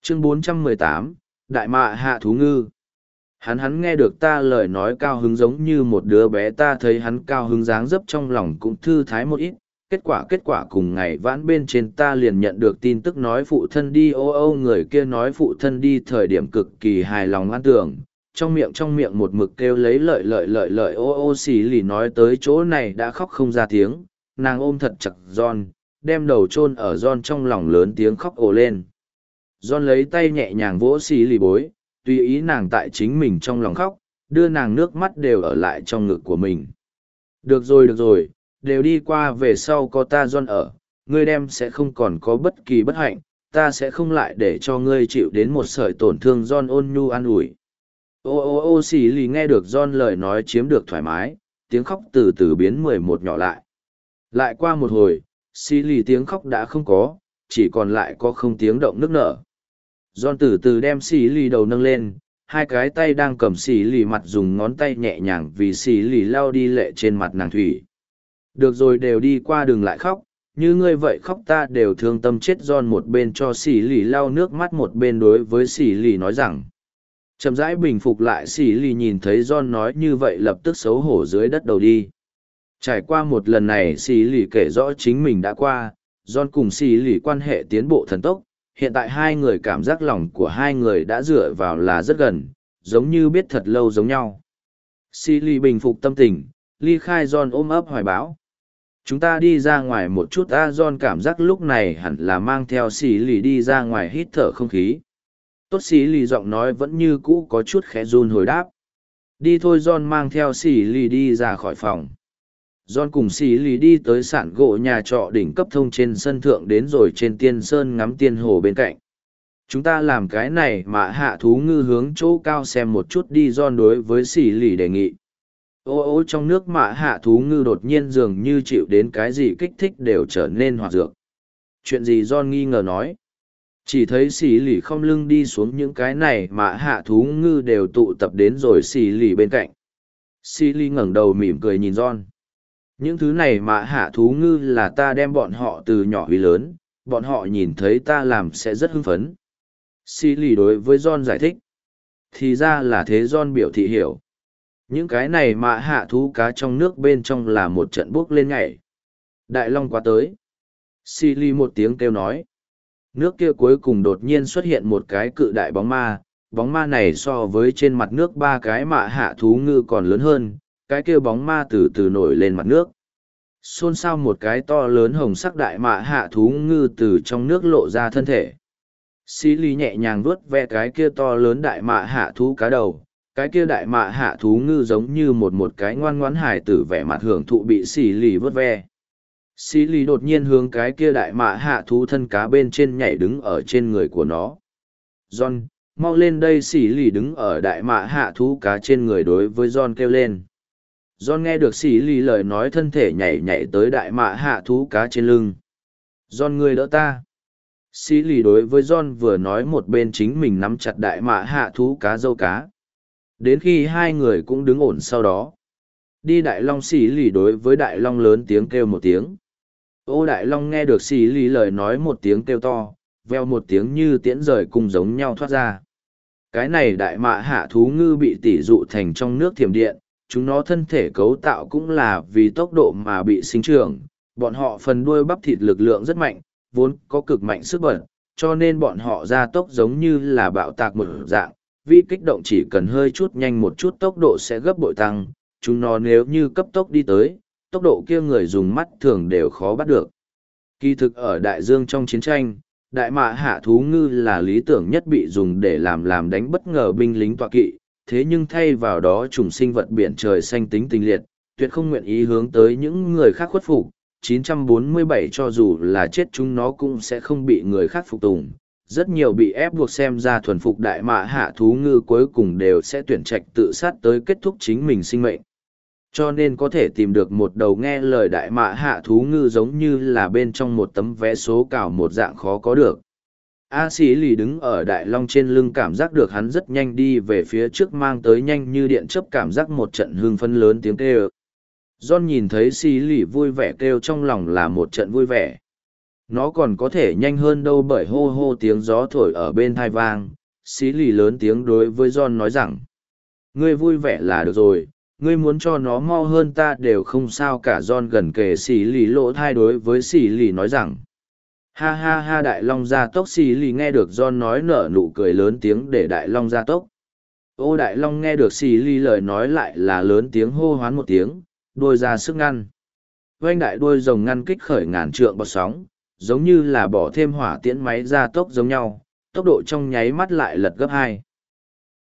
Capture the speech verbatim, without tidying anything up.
Chương bốn trăm mười tám, Đại Mạ Hạ Thú Ngư. Hắn hắn nghe được ta lời nói cao hứng giống như một đứa bé, ta thấy hắn cao hứng dáng dấp trong lòng cũng thư thái một ít. Kết quả kết quả cùng ngày vãn bên trên ta liền nhận được tin tức nói phụ thân đi ô ô, người kia nói phụ thân đi thời điểm cực kỳ hài lòng an tưởng, trong miệng trong miệng một mực kêu lấy lợi lợi lợi lợi ô ô. Xì lì nói tới chỗ này đã khóc không ra tiếng, nàng ôm thật chặt John, đem đầu chôn ở John trong lòng, lớn tiếng khóc ồ lên. John lấy tay nhẹ nhàng vỗ xì lì bối, tùy ý nàng tại chính mình trong lòng khóc, đưa nàng nước mắt đều ở lại trong ngực của mình. Được rồi được rồi, đều đi qua về sau có ta John ở, ngươi đem sẽ không còn có bất kỳ bất hạnh, ta sẽ không lại để cho ngươi chịu đến một sợi tổn thương. John ôn nhu an ủi. Ô ô ô. Xì lì nghe được John lời nói chiếm được thoải mái, tiếng khóc từ từ biến mười một nhỏ lại. Lại qua một hồi, xì lì tiếng khóc đã không có, chỉ còn lại có không tiếng động nức nở. John từ từ đem xì lì đầu nâng lên, hai cái tay đang cầm xì lì mặt dùng ngón tay nhẹ nhàng vì xì lì lau đi lệ trên mặt nàng thủy. Được rồi, đều đi qua, đừng lại khóc, như ngươi vậy khóc ta đều thương tâm chết. John một bên cho xì lì lau nước mắt một bên đối với xì lì nói rằng. Chậm rãi bình phục lại, xì lì nhìn thấy John nói như vậy lập tức xấu hổ dưới đất đầu đi. Trải qua một lần này, xì lì kể rõ chính mình đã qua, John cùng xì lì quan hệ tiến bộ thần tốc. Hiện tại hai người cảm giác lòng của hai người đã dựa vào là rất gần, giống như biết thật lâu giống nhau. Xì lì bình phục tâm tình, ly khai John ôm ấp hoài bão. Chúng ta đi ra ngoài một chút. A John cảm giác lúc này hẳn là mang theo xì lì đi ra ngoài hít thở không khí. Tốt. Xì lì giọng nói vẫn như cũ có chút khẽ run hồi đáp. Đi thôi. John mang theo xì lì đi ra khỏi phòng. John cùng xì lì đi tới sản gỗ nhà trọ đỉnh cấp thông trên sân thượng, đến rồi trên tiên sơn ngắm tiên hồ bên cạnh. Chúng ta làm cái này mà hạ thú ngư hướng chỗ cao xem một chút đi. John đối với xì lì đề nghị. Ô ô. Trong nước mạ hạ thú ngư đột nhiên dường như chịu đến cái gì kích thích đều trở nên hoạt dược. Chuyện gì? John nghi ngờ nói. Chỉ thấy xì lì không lưng đi xuống, những cái này mạ hạ thú ngư đều tụ tập đến rồi xì lì bên cạnh. Xì lì ngẩng đầu mỉm cười nhìn John. Những thứ này mạ hạ thú ngư là ta đem bọn họ từ nhỏ huy lớn, bọn họ nhìn thấy ta làm sẽ rất hưng phấn. Xì lì đối với John giải thích. Thì ra là thế. John biểu thị hiểu. Những cái này mạ hạ thú cá trong nước bên trong là một trận buốc lên nhảy. Đại long quá tới. Xì lì một tiếng kêu nói. Nước kia cuối cùng đột nhiên xuất hiện một cái cự đại bóng ma. Bóng ma này so với trên mặt nước ba cái mạ hạ thú ngư còn lớn hơn. Cái kia bóng ma từ từ nổi lên mặt nước. Xôn xao một cái to lớn hồng sắc đại mạ hạ thú ngư từ trong nước lộ ra thân thể. Xí lì nhẹ nhàng vuốt ve cái kia to lớn đại mạ hạ thú cá đầu. Cái kia đại mạ hạ thú ngư giống như một một cái ngoan ngoãn hài tử vẻ mặt hưởng thụ bị xì lì vuốt ve. Xì lì đột nhiên hướng cái kia đại mạ hạ thú thân cá bên trên nhảy, đứng ở trên người của nó. John, mau lên đây. Xì lì đứng ở đại mạ hạ thú cá trên người đối với John kêu lên. John nghe được xì lì lời nói, thân thể nhảy nhảy tới đại mạ hạ thú cá trên lưng. John, ngươi đỡ ta. Xì lì đối với John vừa nói một bên chính mình nắm chặt đại mạ hạ thú cá dâu cá. Đến khi hai người cũng đứng ổn sau đó. Đi đại long. Xì lì đối với đại long lớn tiếng kêu một tiếng. Ô. Đại long nghe được xì lì lời nói một tiếng kêu to, veo một tiếng như tiễn rời cùng giống nhau thoát ra. Cái này đại mạ hạ thú ngư bị tỉ dụ thành trong nước thiểm điện. Chúng nó thân thể cấu tạo cũng là vì tốc độ mà bị sinh trưởng. Bọn họ phần đuôi bắp thịt lực lượng rất mạnh, vốn có cực mạnh sức bật, cho nên bọn họ ra tốc giống như là bạo tạc một dạng. Vì kích động chỉ cần hơi chút nhanh một chút tốc độ sẽ gấp bội tăng. Chúng nó nếu như cấp tốc đi tới, tốc độ kia người dùng mắt thường đều khó bắt được. Kỳ thực ở đại dương trong chiến tranh, đại mạ hạ thú ngư là lý tưởng nhất bị dùng để làm làm đánh bất ngờ binh lính tọa kỵ. Thế nhưng thay vào đó chủng sinh vật biển trời xanh tính tình liệt, tuyệt không nguyện ý hướng tới những người khác khuất phục. chín trăm bốn mươi bảy cho dù là chết chúng nó cũng sẽ không bị người khác phục tùng. Rất nhiều bị ép buộc xem ra thuần phục đại mạ hạ thú ngư cuối cùng đều sẽ tuyển trạch tự sát tới kết thúc chính mình sinh mệnh. Cho nên có thể tìm được một đầu nghe lời đại mạ hạ thú ngư giống như là bên trong một tấm vé số cào một dạng khó có được. A xí lì đứng ở đại long trên lưng, cảm giác được hắn rất nhanh đi về phía trước, mang tới nhanh như điện chớp cảm giác một trận hưng phấn lớn tiếng kêu. John nhìn thấy xí lì vui vẻ kêu trong lòng là một trận vui vẻ. Nó còn có thể nhanh hơn đâu bởi hô hô tiếng gió thổi ở bên thai vang. Xí lì lớn tiếng đối với John nói rằng, ngươi vui vẻ là được rồi, ngươi muốn cho nó mau hơn ta đều không sao cả. John gần kề xì lì lỗ thai đối với xì lì nói rằng, ha ha ha. Đại long gia tốc. Xì lì nghe được John nói nở nụ cười lớn tiếng để đại long gia tốc. Ô đại long nghe được xì lì lời nói lại là lớn tiếng hô hoán một tiếng, đuôi ra sức ngăn. Vanh đại đuôi rồng ngăn kích khởi ngàn trượng bọt sóng, giống như là bỏ thêm hỏa tiễn máy gia tốc giống nhau, tốc độ trong nháy mắt lại lật gấp hai.